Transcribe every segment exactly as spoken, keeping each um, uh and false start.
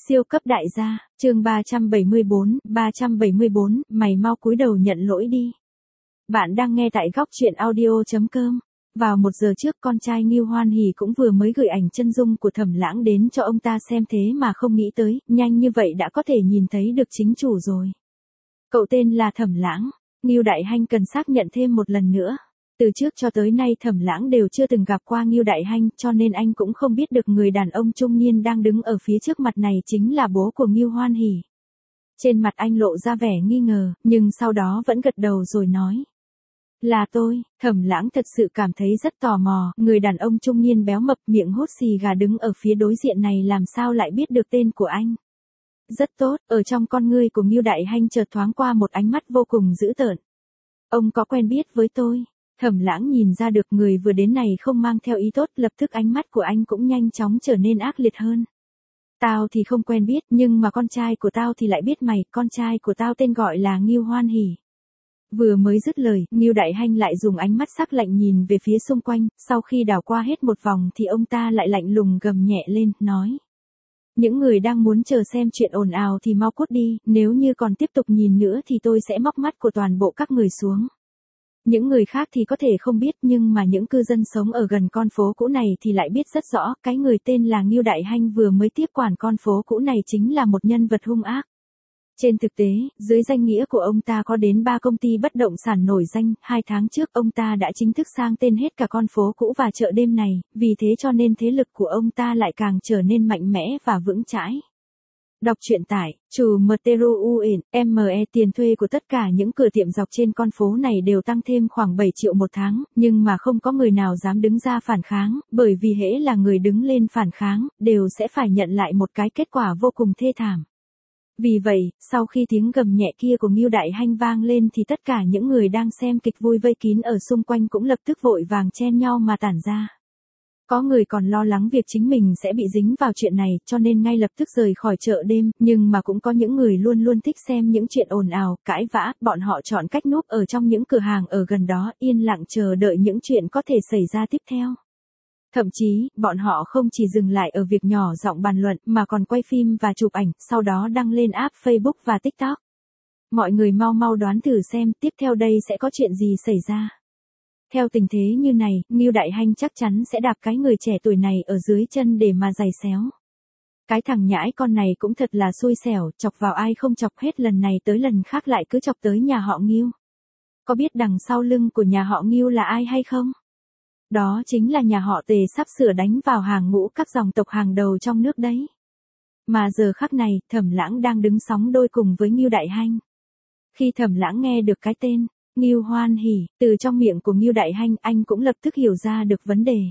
Siêu cấp đại gia, chương ba trăm bảy mươi bốn, ba trăm bảy mươi bốn, mày mau cúi đầu nhận lỗi đi. Bạn đang nghe tại góc truyện audio.com. Vào một giờ trước con trai Ngưu Hoan Hỷ cũng vừa mới gửi ảnh chân dung của Thẩm Lãng đến cho ông ta xem, thế mà không nghĩ tới, nhanh như vậy đã có thể nhìn thấy được chính chủ rồi. Cậu tên là Thẩm Lãng, Ngưu Đại Hanh cần xác nhận thêm một lần nữa. Từ trước cho tới nay Thẩm Lãng đều chưa từng gặp qua Ngưu Đại Hanh, cho nên anh cũng không biết được người đàn ông trung niên đang đứng ở phía trước mặt này chính là bố của Ngưu Hoan Hỷ. Trên mặt anh lộ ra vẻ nghi ngờ, nhưng sau đó vẫn gật đầu rồi nói. Là tôi. Thẩm Lãng thật sự cảm thấy rất tò mò, người đàn ông trung niên béo mập miệng hút xì gà đứng ở phía đối diện này làm sao lại biết được tên của anh. Rất tốt, ở trong con ngươi của Ngưu Đại Hanh chợt thoáng qua một ánh mắt vô cùng dữ tợn. Ông có quen biết với tôi? Thẩm Lãng nhìn ra được người vừa đến này không mang theo ý tốt, lập tức ánh mắt của anh cũng nhanh chóng trở nên ác liệt hơn. Tao thì không quen biết, nhưng mà con trai của tao thì lại biết mày, con trai của tao tên gọi là Ngưu Hoan Hỷ. Vừa mới dứt lời, Ngưu Đại Hanh lại dùng ánh mắt sắc lạnh nhìn về phía xung quanh, sau khi đảo qua hết một vòng thì ông ta lại lạnh lùng gầm nhẹ lên, nói. Những người đang muốn chờ xem chuyện ồn ào thì mau cút đi, nếu như còn tiếp tục nhìn nữa thì tôi sẽ móc mắt của toàn bộ các người xuống. Những người khác thì có thể không biết, nhưng mà những cư dân sống ở gần con phố cũ này thì lại biết rất rõ, cái người tên là Ngưu Đại Hanh vừa mới tiếp quản con phố cũ này chính là một nhân vật hung ác. Trên thực tế, dưới danh nghĩa của ông ta có đến ba công ty bất động sản nổi danh, hai tháng trước ông ta đã chính thức sang tên hết cả con phố cũ và chợ đêm này, vì thế cho nên thế lực của ông ta lại càng trở nên mạnh mẽ và vững chãi. Đọc truyện tải, chủ em tê rờ u ền, em e tiền thuê của tất cả những cửa tiệm dọc trên con phố này đều tăng thêm khoảng bảy triệu một tháng, nhưng mà không có người nào dám đứng ra phản kháng, bởi vì hễ là người đứng lên phản kháng, đều sẽ phải nhận lại một cái kết quả vô cùng thê thảm. Vì vậy, sau khi tiếng gầm nhẹ kia của Ngưu Đại Hanh vang lên thì tất cả những người đang xem kịch vui vây kín ở xung quanh cũng lập tức vội vàng chen nhau mà tản ra. Có người còn lo lắng việc chính mình sẽ bị dính vào chuyện này, cho nên ngay lập tức rời khỏi chợ đêm, nhưng mà cũng có những người luôn luôn thích xem những chuyện ồn ào, cãi vã, bọn họ chọn cách núp ở trong những cửa hàng ở gần đó, yên lặng chờ đợi những chuyện có thể xảy ra tiếp theo. Thậm chí, bọn họ không chỉ dừng lại ở việc nhỏ giọng bàn luận, mà còn quay phim và chụp ảnh, sau đó đăng lên app Facebook và TikTok. Mọi người mau mau đoán thử xem, tiếp theo đây sẽ có chuyện gì xảy ra. Theo tình thế như này, Ngưu Đại Hanh chắc chắn sẽ đạp cái người trẻ tuổi này ở dưới chân để mà giày xéo. Cái thằng nhãi con này cũng thật là xui xẻo, chọc vào ai không chọc hết lần này tới lần khác lại cứ chọc tới nhà họ Ngưu. Có biết đằng sau lưng của nhà họ Ngưu là ai hay không? Đó chính là nhà họ Tề sắp sửa đánh vào hàng ngũ các dòng tộc hàng đầu trong nước đấy. Mà giờ khắc này, Thẩm Lãng đang đứng sóng đôi cùng với Ngưu Đại Hanh. Khi Thẩm Lãng nghe được cái tên Ngưu Hoan Hỷ từ trong miệng của Ngưu Đại Hanh, anh cũng lập tức hiểu ra được vấn đề.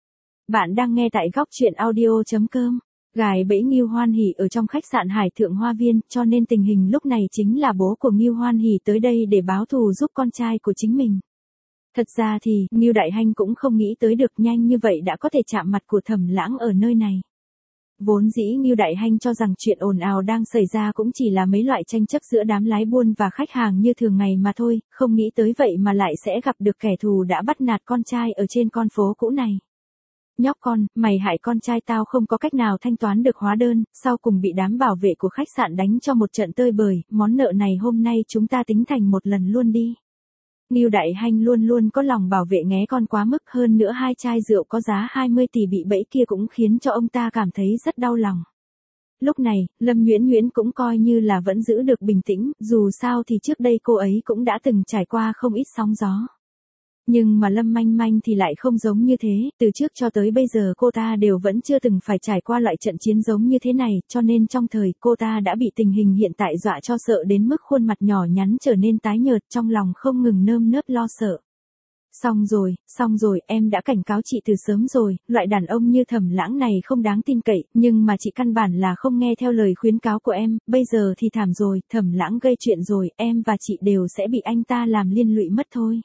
Bạn đang nghe tại góc truyện audio.com. Gài bẫy Ngưu Hoan Hỷ ở trong khách sạn Hải Thượng Hoa Viên, cho nên tình hình lúc này chính là bố của Ngưu Hoan Hỷ tới đây để báo thù giúp con trai của chính mình. Thật ra thì, Ngưu Đại Hanh cũng không nghĩ tới được nhanh như vậy đã có thể chạm mặt của Thẩm Lãng ở nơi này. Vốn dĩ Ngưu Đại Hanh cho rằng chuyện ồn ào đang xảy ra cũng chỉ là mấy loại tranh chấp giữa đám lái buôn và khách hàng như thường ngày mà thôi, không nghĩ tới vậy mà lại sẽ gặp được kẻ thù đã bắt nạt con trai ở trên con phố cũ này. Nhóc con, mày hại con trai tao không có cách nào thanh toán được hóa đơn, sau cùng bị đám bảo vệ của khách sạn đánh cho một trận tơi bời, món nợ này hôm nay chúng ta tính thành một lần luôn đi. Ngưu Đại Hanh luôn luôn có lòng bảo vệ nghé con quá mức, hơn nữa hai chai rượu có giá hai mươi tỷ bị bẫy kia cũng khiến cho ông ta cảm thấy rất đau lòng. Lúc này, Lâm Nhuyễn Nhuyễn cũng coi như là vẫn giữ được bình tĩnh, dù sao thì trước đây cô ấy cũng đã từng trải qua không ít sóng gió. Nhưng mà Lâm Manh Manh thì lại không giống như thế, từ trước cho tới bây giờ cô ta đều vẫn chưa từng phải trải qua loại trận chiến giống như thế này, cho nên trong thời cô ta đã bị tình hình hiện tại dọa cho sợ đến mức khuôn mặt nhỏ nhắn trở nên tái nhợt, trong lòng không ngừng nơm nớp lo sợ. Xong rồi, xong rồi, em đã cảnh cáo chị từ sớm rồi, loại đàn ông như Thẩm Lãng này không đáng tin cậy, nhưng mà chị căn bản là không nghe theo lời khuyến cáo của em, bây giờ thì thảm rồi, Thẩm Lãng gây chuyện rồi, em và chị đều sẽ bị anh ta làm liên lụy mất thôi.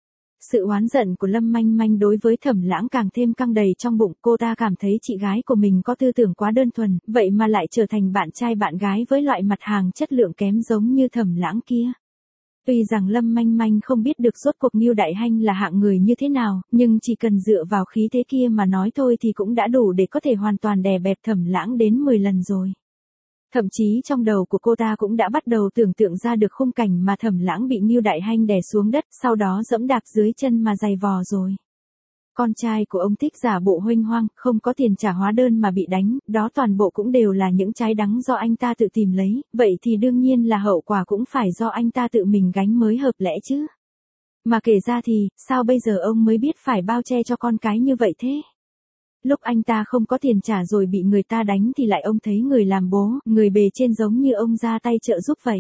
Sự oán giận của Lâm Manh Manh đối với Thẩm Lãng càng thêm căng đầy trong bụng, cô ta cảm thấy chị gái của mình có tư tưởng quá đơn thuần, vậy mà lại trở thành bạn trai bạn gái với loại mặt hàng chất lượng kém giống như Thẩm Lãng kia. Tuy rằng Lâm Manh Manh không biết được rốt cuộc Ngưu Đại Hanh là hạng người như thế nào, nhưng chỉ cần dựa vào khí thế kia mà nói thôi thì cũng đã đủ để có thể hoàn toàn đè bẹp Thẩm Lãng đến mười lần rồi. Thậm chí trong đầu của cô ta cũng đã bắt đầu tưởng tượng ra được khung cảnh mà Thẩm Lãng bị Ngưu Đại Hanh đè xuống đất, sau đó giẫm đạp dưới chân mà giày vò rồi. Con trai của ông thích giả bộ huênh hoang, không có tiền trả hóa đơn mà bị đánh, đó toàn bộ cũng đều là những trái đắng do anh ta tự tìm lấy, vậy thì đương nhiên là hậu quả cũng phải do anh ta tự mình gánh mới hợp lẽ chứ. Mà kể ra thì, sao bây giờ ông mới biết phải bao che cho con cái như vậy thế? Lúc anh ta không có tiền trả rồi bị người ta đánh thì lại ông thấy người làm bố, người bề trên giống như ông ra tay trợ giúp vậy.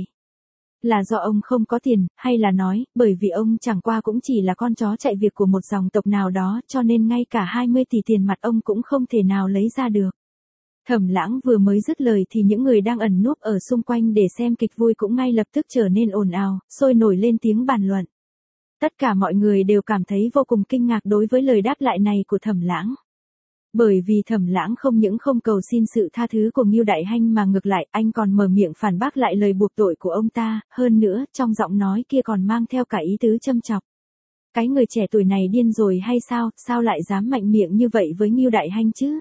Là do ông không có tiền, hay là nói, bởi vì ông chẳng qua cũng chỉ là con chó chạy việc của một dòng tộc nào đó, cho nên ngay cả hai mươi tỷ tiền mặt ông cũng không thể nào lấy ra được. Thẩm Lãng vừa mới dứt lời thì những người đang ẩn núp ở xung quanh để xem kịch vui cũng ngay lập tức trở nên ồn ào, sôi nổi lên tiếng bàn luận. Tất cả mọi người đều cảm thấy vô cùng kinh ngạc đối với lời đáp lại này của Thẩm Lãng. Bởi vì Thẩm Lãng không những không cầu xin sự tha thứ của Ngưu Đại Hanh mà ngược lại anh còn mở miệng phản bác lại lời buộc tội của ông ta, hơn nữa trong giọng nói kia còn mang theo cả ý tứ châm chọc. Cái người trẻ tuổi này điên rồi hay sao, sao lại dám mạnh miệng như vậy với Ngưu Đại Hanh chứ?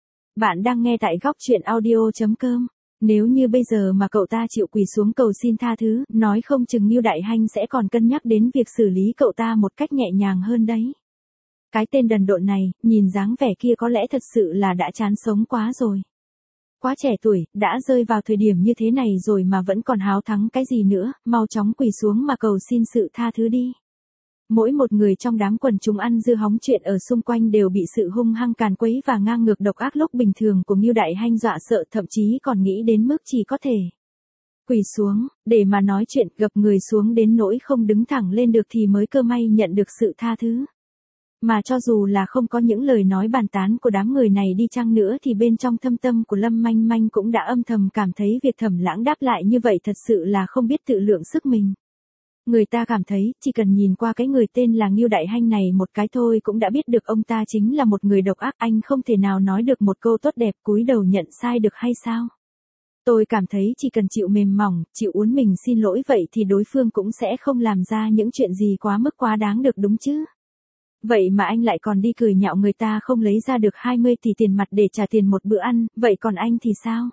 Bạn đang nghe tại góc truyện audio chấm com. Nếu như bây giờ mà cậu ta chịu quỳ xuống cầu xin tha thứ, nói không chừng Ngưu Đại Hanh sẽ còn cân nhắc đến việc xử lý cậu ta một cách nhẹ nhàng hơn đấy. Cái tên đần độn này, nhìn dáng vẻ kia có lẽ thật sự là đã chán sống quá rồi. Quá trẻ tuổi, đã rơi vào thời điểm như thế này rồi mà vẫn còn háo thắng cái gì nữa, mau chóng quỳ xuống mà cầu xin sự tha thứ đi. Mỗi một người trong đám quần chúng ăn dưa hóng chuyện ở xung quanh đều bị sự hung hăng càn quấy và ngang ngược độc ác lúc bình thường của Ngưu Đại Hanh dọa sợ, thậm chí còn nghĩ đến mức chỉ có thể quỳ xuống, để mà nói chuyện, gập người xuống đến nỗi không đứng thẳng lên được thì mới cơ may nhận được sự tha thứ. Mà cho dù là không có những lời nói bàn tán của đám người này đi chăng nữa thì bên trong thâm tâm của Lâm Manh Manh cũng đã âm thầm cảm thấy việc Thẩm Lãng đáp lại như vậy thật sự là không biết tự lượng sức mình. Người ta cảm thấy, chỉ cần nhìn qua cái người tên là Ngưu Đại Hanh này một cái thôi cũng đã biết được ông ta chính là một người độc ác, anh không thể nào nói được một câu tốt đẹp cúi đầu nhận sai được hay sao? Tôi cảm thấy chỉ cần chịu mềm mỏng, chịu uốn mình xin lỗi vậy thì đối phương cũng sẽ không làm ra những chuyện gì quá mức quá đáng được đúng chứ? Vậy mà anh lại còn đi cười nhạo người ta không lấy ra được hai mươi tỷ tiền mặt để trả tiền một bữa ăn, vậy còn anh thì sao?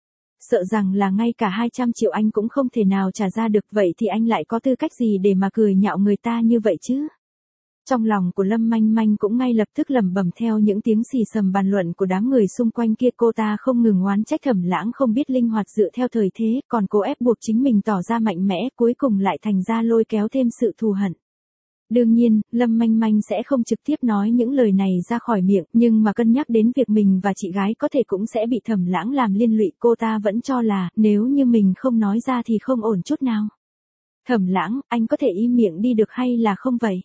Sợ rằng là ngay cả hai trăm triệu anh cũng không thể nào trả ra được, vậy thì anh lại có tư cách gì để mà cười nhạo người ta như vậy chứ? Trong lòng của Lâm Manh Manh cũng ngay lập tức lẩm bẩm theo những tiếng xì xầm bàn luận của đám người xung quanh kia, cô ta không ngừng oán trách Thẩm Lãng không biết linh hoạt dựa theo thời thế, còn cố ép buộc chính mình tỏ ra mạnh mẽ, cuối cùng lại thành ra lôi kéo thêm sự thù hận. Đương nhiên, Lâm Manh Manh sẽ không trực tiếp nói những lời này ra khỏi miệng, nhưng mà cân nhắc đến việc mình và chị gái có thể cũng sẽ bị Thẩm Lãng làm liên lụy, cô ta vẫn cho là, nếu như mình không nói ra thì không ổn chút nào. Thẩm Lãng, anh có thể im miệng đi được hay là không vậy?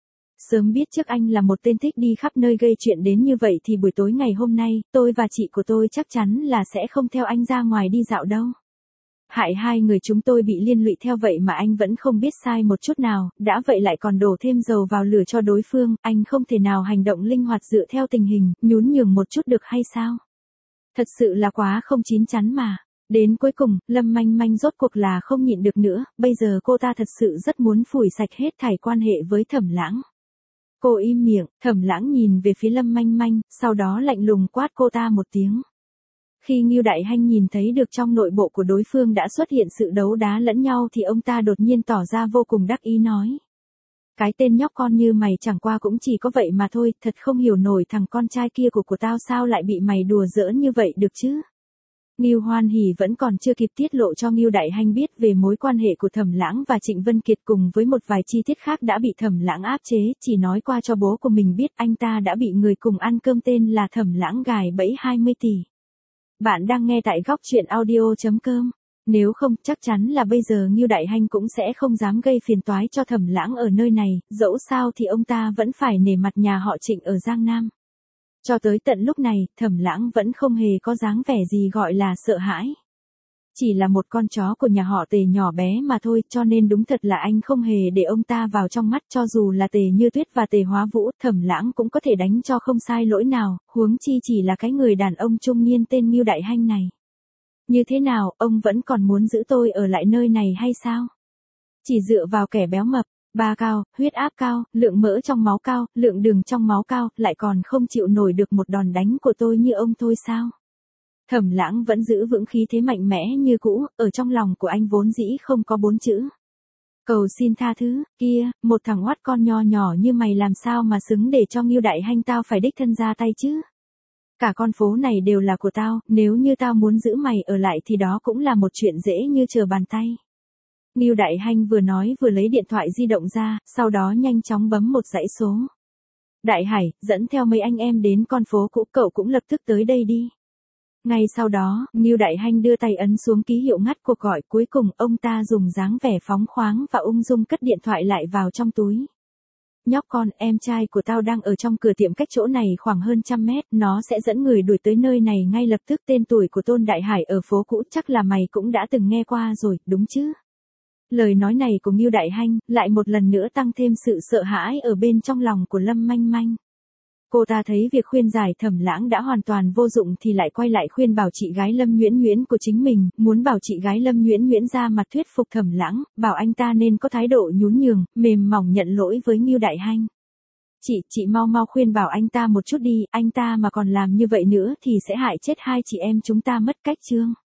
Sớm biết trước anh là một tên thích đi khắp nơi gây chuyện đến như vậy thì buổi tối ngày hôm nay, tôi và chị của tôi chắc chắn là sẽ không theo anh ra ngoài đi dạo đâu. Hại hai người chúng tôi bị liên lụy theo vậy mà anh vẫn không biết sai một chút nào, đã vậy lại còn đổ thêm dầu vào lửa cho đối phương, anh không thể nào hành động linh hoạt dựa theo tình hình, nhún nhường một chút được hay sao? Thật sự là quá không chín chắn mà. Đến cuối cùng, Lâm Manh Manh rốt cuộc là không nhịn được nữa, bây giờ cô ta thật sự rất muốn phủi sạch hết thảy quan hệ với Thẩm Lãng. Cô im miệng, Thẩm Lãng nhìn về phía Lâm Manh Manh, sau đó lạnh lùng quát cô ta một tiếng. Khi Ngưu Đại Hanh nhìn thấy được trong nội bộ của đối phương đã xuất hiện sự đấu đá lẫn nhau thì ông ta đột nhiên tỏ ra vô cùng đắc ý nói. Cái tên nhóc con như mày chẳng qua cũng chỉ có vậy mà thôi, thật không hiểu nổi thằng con trai kia của của tao sao lại bị mày đùa giỡn như vậy được chứ. Ngưu Hoan Hỉ vẫn còn chưa kịp tiết lộ cho Ngưu Đại Hanh biết về mối quan hệ của Thẩm Lãng và Trịnh Vân Kiệt cùng với một vài chi tiết khác đã bị Thẩm Lãng áp chế, chỉ nói qua cho bố của mình biết anh ta đã bị người cùng ăn cơm tên là Thẩm Lãng gài bẫy hai mươi tỷ. Bạn đang nghe tại góc truyện audio chấm com. Nếu không, chắc chắn là bây giờ Ngưu Đại Hanh cũng sẽ không dám gây phiền toái cho Thẩm Lãng ở nơi này, dẫu sao thì ông ta vẫn phải nể mặt nhà họ Trịnh ở Giang Nam. Cho tới tận lúc này, Thẩm Lãng vẫn không hề có dáng vẻ gì gọi là sợ hãi. Chỉ là một con chó của nhà họ Tề nhỏ bé mà thôi, cho nên đúng thật là anh không hề để ông ta vào trong mắt, cho dù là Tề Như Tuyết và Tề Hóa Vũ, Thẩm Lãng cũng có thể đánh cho không sai lỗi nào, huống chi chỉ là cái người đàn ông trung niên tên Ngưu Đại Hanh này. Như thế nào, ông vẫn còn muốn giữ tôi ở lại nơi này hay sao? Chỉ dựa vào kẻ béo mập, ba cao, huyết áp cao, lượng mỡ trong máu cao, lượng đường trong máu cao, lại còn không chịu nổi được một đòn đánh của tôi như ông thôi sao? Thẩm Lãng vẫn giữ vững khí thế mạnh mẽ như cũ, ở trong lòng của anh vốn dĩ không có bốn chữ. Cầu xin tha thứ, kia, một thằng oát con nho nhỏ như mày làm sao mà xứng để cho Ngưu Đại Hanh tao phải đích thân ra tay chứ. Cả con phố này đều là của tao, nếu như tao muốn giữ mày ở lại thì đó cũng là một chuyện dễ như trở bàn tay. Ngưu Đại Hanh vừa nói vừa lấy điện thoại di động ra, sau đó nhanh chóng bấm một dãy số. Đại Hải, dẫn theo mấy anh em đến con phố cũ, cậu cũng lập tức tới đây đi. Ngay sau đó, Ngưu Đại Hanh đưa tay ấn xuống ký hiệu ngắt cuộc gọi, cuối cùng ông ta dùng dáng vẻ phóng khoáng và ung dung cất điện thoại lại vào trong túi. Nhóc con, em trai của tao đang ở trong cửa tiệm cách chỗ này khoảng hơn trăm mét, nó sẽ dẫn người đuổi tới nơi này ngay lập tức. Tên tuổi của Tôn Đại Hải ở phố cũ chắc là mày cũng đã từng nghe qua rồi, đúng chứ? Lời nói này của Ngưu Đại Hanh lại một lần nữa tăng thêm sự sợ hãi ở bên trong lòng của Lâm Manh Manh. Cô ta thấy việc khuyên giải Thẩm Lãng đã hoàn toàn vô dụng thì lại quay lại khuyên bảo chị gái Lâm Nhuyễn Nhuyễn của chính mình, muốn bảo chị gái Lâm Nhuyễn Nhuyễn ra mặt thuyết phục Thẩm Lãng, bảo anh ta nên có thái độ nhún nhường, mềm mỏng nhận lỗi với Ngưu Đại Hanh. Chị, chị mau mau khuyên bảo anh ta một chút đi, anh ta mà còn làm như vậy nữa thì sẽ hại chết hai chị em chúng ta mất cách chương.